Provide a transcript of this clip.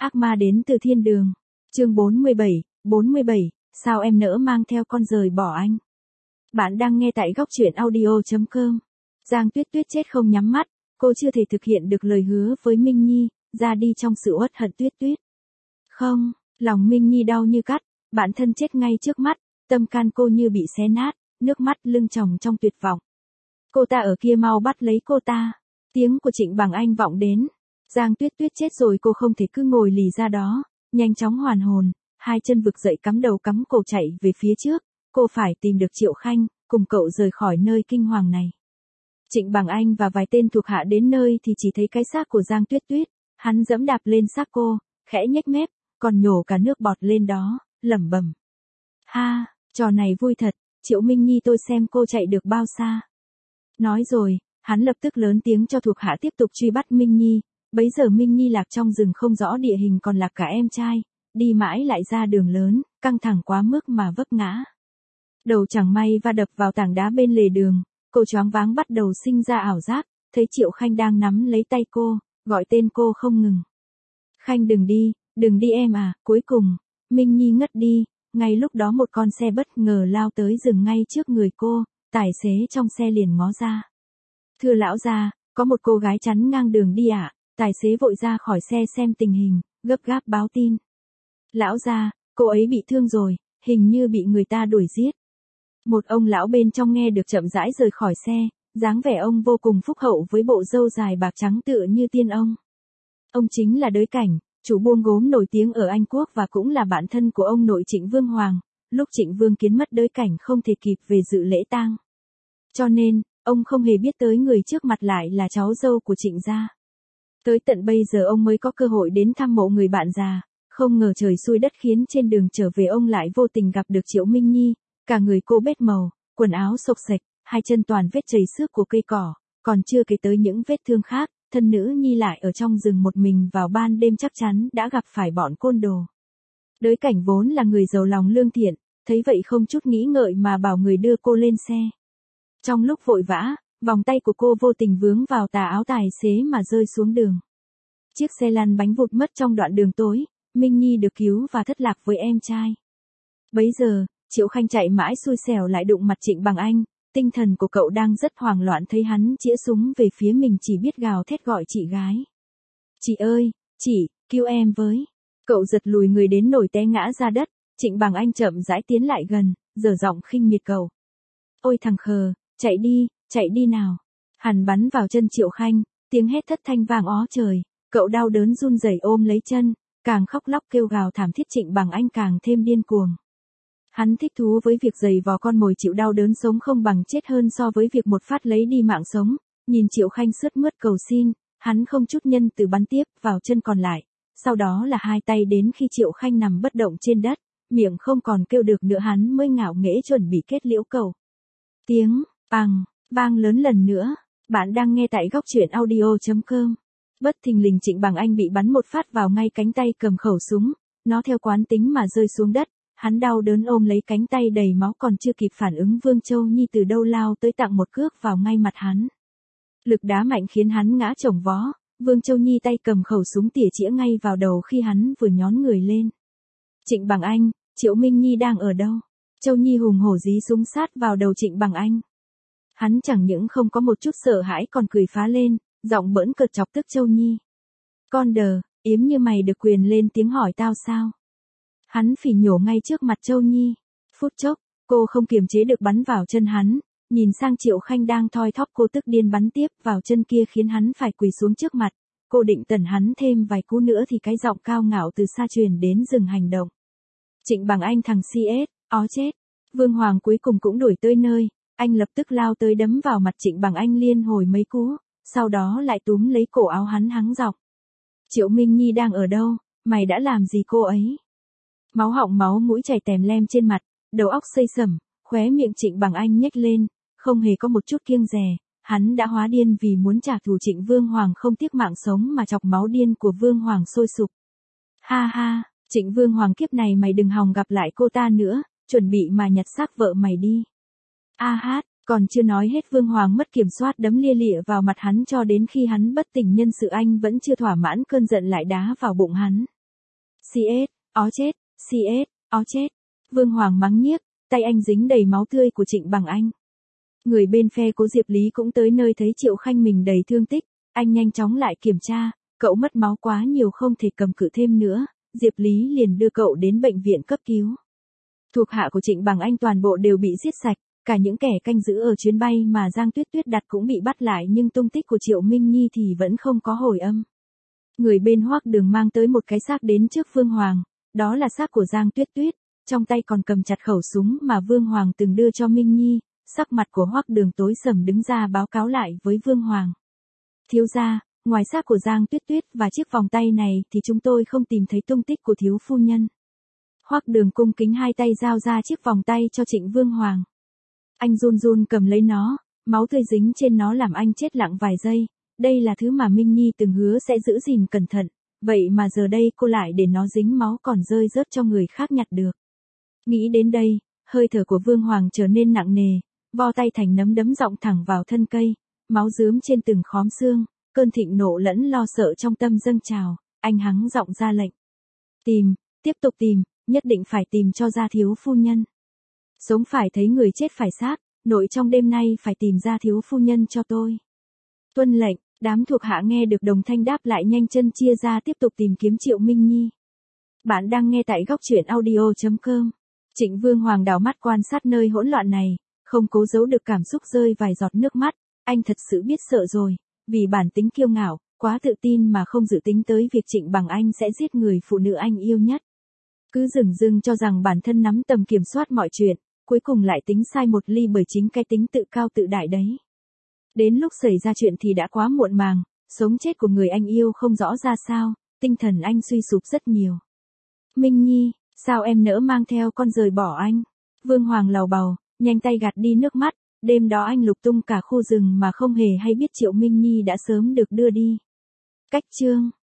Ác ma đến từ thiên đường. Chương 47, sao em nỡ mang theo con rời bỏ anh. Bạn đang nghe tại góc truyện audio.com. Giang Tuyết Tuyết chết không nhắm mắt, cô chưa thể thực hiện được lời hứa với Minh Nhi, ra đi trong sự uất hận Tuyết Tuyết. Không, lòng Minh Nhi đau như cắt, bản thân chết ngay trước mắt, tâm can cô như bị xé nát, nước mắt lưng tròng trong tuyệt vọng. Cô ta ở kia, mau bắt lấy cô ta. Tiếng của Trịnh Bằng Anh vọng đến. Giang Tuyết Tuyết chết rồi, cô không thể cứ ngồi lì ra đó, nhanh chóng hoàn hồn, hai chân vực dậy, cắm đầu cắm cổ chạy về phía trước, cô phải tìm được Triệu Khanh, cùng cậu rời khỏi nơi kinh hoàng này. Trịnh Bằng Anh và vài tên thuộc hạ đến nơi thì chỉ thấy cái xác của Giang Tuyết Tuyết, hắn giẫm đạp lên xác cô, khẽ nhếch mép, còn nhổ cả nước bọt lên đó, lẩm bẩm. Ha, trò này vui thật, Triệu Minh Nhi, tôi xem cô chạy được bao xa. Nói rồi, hắn lập tức lớn tiếng cho thuộc hạ tiếp tục truy bắt Minh Nhi. Bấy giờ Minh Nhi lạc trong rừng không rõ địa hình, còn lạc cả em trai, đi mãi lại ra đường lớn, căng thẳng quá mức mà vấp ngã. Đầu chẳng may va đập vào tảng đá bên lề đường, cô choáng váng bắt đầu sinh ra ảo giác, thấy Triệu Khanh đang nắm lấy tay cô, gọi tên cô không ngừng. Khanh, đừng đi em à. Cuối cùng, Minh Nhi ngất đi, ngay lúc đó một con xe bất ngờ lao tới dừng ngay trước người cô, tài xế trong xe liền ngó ra. Thưa lão gia, có một cô gái chắn ngang đường đi ạ. Tài xế vội ra khỏi xe xem tình hình, gấp gáp báo tin. Lão gia, cô ấy bị thương rồi, hình như bị người ta đuổi giết. Một ông lão bên trong nghe được chậm rãi rời khỏi xe, dáng vẻ ông vô cùng phúc hậu với bộ râu dài bạc trắng tựa như tiên ông. Ông chính là Đới Cảnh, chủ buôn gốm nổi tiếng ở Anh Quốc và cũng là bạn thân của ông nội Trịnh Vương Hoàng. Lúc Trịnh Vương Kiến mất, Đới Cảnh không thể kịp về dự lễ tang. Cho nên, ông không hề biết tới người trước mặt lại là cháu dâu của Trịnh gia. Tới tận bây giờ ông mới có cơ hội đến thăm mộ người bạn già, không ngờ trời xui đất khiến trên đường trở về ông lại vô tình gặp được Triệu Minh Nhi, cả người cô bết màu, quần áo xộc xệch, hai chân toàn vết chảy xước của cây cỏ, còn chưa kể tới những vết thương khác, thân nữ Nhi lại ở trong rừng một mình vào ban đêm, chắc chắn đã gặp phải bọn côn đồ. Đới Cảnh vốn là người giàu lòng lương thiện, thấy vậy không chút nghĩ ngợi mà bảo người đưa cô lên xe. Trong lúc vội vã, vòng tay của cô vô tình vướng vào tà áo tài xế mà rơi xuống đường. Chiếc xe lăn bánh vụt mất trong đoạn đường tối, Minh Nhi được cứu và thất lạc với em trai. Bấy giờ, Triệu Khanh chạy mãi xui xẻo lại đụng mặt Trịnh Bằng Anh, tinh thần của cậu đang rất hoảng loạn, thấy hắn chĩa súng về phía mình chỉ biết gào thét gọi chị gái. Chị ơi, chị, cứu em với. Cậu giật lùi người đến nổi té ngã ra đất, Trịnh Bằng Anh chậm rãi tiến lại gần, giở giọng khinh miệt cậu. Ôi thằng khờ, chạy đi nào. Hắn bắn vào chân Triệu Khanh, tiếng hét thất thanh vang ó trời, cậu đau đớn run rẩy ôm lấy chân, càng khóc lóc kêu gào thảm thiết. Trịnh Bằng Anh càng thêm điên cuồng. Hắn thích thú với việc giày vò con mồi chịu đau đớn sống không bằng chết hơn so với việc một phát lấy đi mạng sống. Nhìn Triệu Khanh sướt mướt cầu xin, hắn không chút nhân từ bắn tiếp vào chân còn lại, sau đó là hai tay đến khi Triệu Khanh nằm bất động trên đất, miệng không còn kêu được nữa, hắn mới ngạo nghễ chuẩn bị kết liễu cầu. Tiếng bằng vang lớn lần nữa. Bạn đang nghe tại góc truyện audio.com. Bất thình lình Trịnh Bằng Anh bị bắn một phát vào ngay cánh tay cầm khẩu súng, nó theo quán tính mà rơi xuống đất. Hắn đau đớn ôm lấy cánh tay đầy máu, còn chưa kịp phản ứng, Vương Châu Nhi từ đâu lao tới tặng một cước vào ngay mặt hắn. Lực đá mạnh khiến hắn ngã chồng vó. Vương Châu Nhi tay cầm khẩu súng tỉa chĩa ngay vào đầu khi hắn vừa nhón người lên. Trịnh Bằng Anh, Triệu Minh Nhi đang ở đâu? Châu Nhi hùng hổ dí súng sát vào đầu Trịnh Bằng Anh. Hắn chẳng những không có một chút sợ hãi còn cười phá lên, giọng bỡn cợt chọc tức Châu Nhi. Con đờ, yếm như mày được quyền lên tiếng hỏi tao sao? Hắn phỉ nhổ ngay trước mặt Châu Nhi. Phút chốc, cô không kiềm chế được bắn vào chân hắn, nhìn sang Triệu Khanh đang thoi thóp, cô tức điên bắn tiếp vào chân kia khiến hắn phải quỳ xuống trước mặt. Cô định tẩn hắn thêm vài cú nữa thì cái giọng cao ngạo từ xa truyền đến dừng hành động. Trịnh Bằng Anh, thằng CS, ó chết. Vương Hoàng cuối cùng cũng đuổi tới nơi, anh lập tức lao tới đấm vào mặt Trịnh Bằng Anh liên hồi mấy cú, sau đó lại túm lấy cổ áo hắn hắng giọng. Triệu Minh Nhi đang ở đâu, mày đã làm gì cô ấy? Máu họng máu mũi chảy tèm lem trên mặt, đầu óc xây sẩm, khóe miệng Trịnh Bằng Anh nhếch lên, không hề có một chút kiêng dè, hắn đã hóa điên vì muốn trả thù Trịnh Vương Hoàng, không tiếc mạng sống mà chọc máu điên của Vương Hoàng sôi sục. Ha ha, Trịnh Vương Hoàng, kiếp này mày đừng hòng gặp lại cô ta nữa, chuẩn bị mà nhặt xác vợ mày đi. A hát, còn chưa nói hết Vương Hoàng mất kiểm soát đấm lia lịa vào mặt hắn cho đến khi hắn bất tỉnh nhân sự, anh vẫn chưa thỏa mãn cơn giận lại đá vào bụng hắn. CS, ó chết, CS, ó chết. Vương Hoàng mắng nhiếc, tay anh dính đầy máu tươi của Trịnh Bằng Anh. Người bên phe Cố Diệp Lý cũng tới nơi thấy Triệu Khanh mình đầy thương tích, anh nhanh chóng lại kiểm tra, cậu mất máu quá nhiều không thể cầm cự thêm nữa, Diệp Lý liền đưa cậu đến bệnh viện cấp cứu. Thuộc hạ của Trịnh Bằng Anh toàn bộ đều bị giết sạch, cả những kẻ canh giữ ở chuyến bay mà Giang Tuyết Tuyết đặt cũng bị bắt lại nhưng tung tích của Triệu Minh Nhi thì vẫn không có hồi âm. Người bên Hoắc Đường mang tới một cái xác đến trước Vương Hoàng, đó là xác của Giang Tuyết Tuyết, trong tay còn cầm chặt khẩu súng mà Vương Hoàng từng đưa cho Minh Nhi, sắc mặt của Hoắc Đường tối sầm đứng ra báo cáo lại với Vương Hoàng. Thiếu gia, ngoài xác của Giang Tuyết Tuyết và chiếc vòng tay này thì chúng tôi không tìm thấy tung tích của thiếu phu nhân. Hoắc Đường cung kính hai tay giao ra chiếc vòng tay cho Trịnh Vương Hoàng. Anh run run cầm lấy nó, máu tươi dính trên nó làm anh chết lặng vài giây, đây là thứ mà Minh Nhi từng hứa sẽ giữ gìn cẩn thận, vậy mà giờ đây cô lại để nó dính máu còn rơi rớt cho người khác nhặt được. Nghĩ đến đây, hơi thở của Vương Hoàng trở nên nặng nề, vo tay thành nắm đấm giọng thẳng vào thân cây, máu rướm trên từng khóm xương, cơn thịnh nộ lẫn lo sợ trong tâm dâng trào, anh hắng giọng ra lệnh. Tìm, tiếp tục tìm, nhất định phải tìm cho ra thiếu phu nhân. Sống phải thấy người chết phải xác, nội trong đêm nay phải tìm ra thiếu phu nhân cho tôi. Tuân lệnh, đám thuộc hạ nghe được đồng thanh đáp lại nhanh chân chia ra tiếp tục tìm kiếm Triệu Minh Nhi. Bạn đang nghe tại góc truyện audio.com. Trịnh Vương Hoàng đảo mắt quan sát nơi hỗn loạn này, không cố giấu được cảm xúc rơi vài giọt nước mắt, anh thật sự biết sợ rồi, vì bản tính kiêu ngạo, quá tự tin mà không dự tính tới việc Trịnh Bằng Anh sẽ giết người phụ nữ anh yêu nhất. Cứ dửng dưng cho rằng bản thân nắm tầm kiểm soát mọi chuyện, cuối cùng lại tính sai một ly bởi chính cái tính tự cao tự đại đấy. Đến lúc xảy ra chuyện thì đã quá muộn màng, sống chết của người anh yêu không rõ ra sao, tinh thần anh suy sụp rất nhiều. Minh Nhi, sao em nỡ mang theo con rời bỏ anh? Vương Hoàng lầu bầu, nhanh tay gạt đi nước mắt, đêm đó anh lục tung cả khu rừng mà không hề hay biết Triệu Minh Nhi đã sớm được đưa đi. Cách chương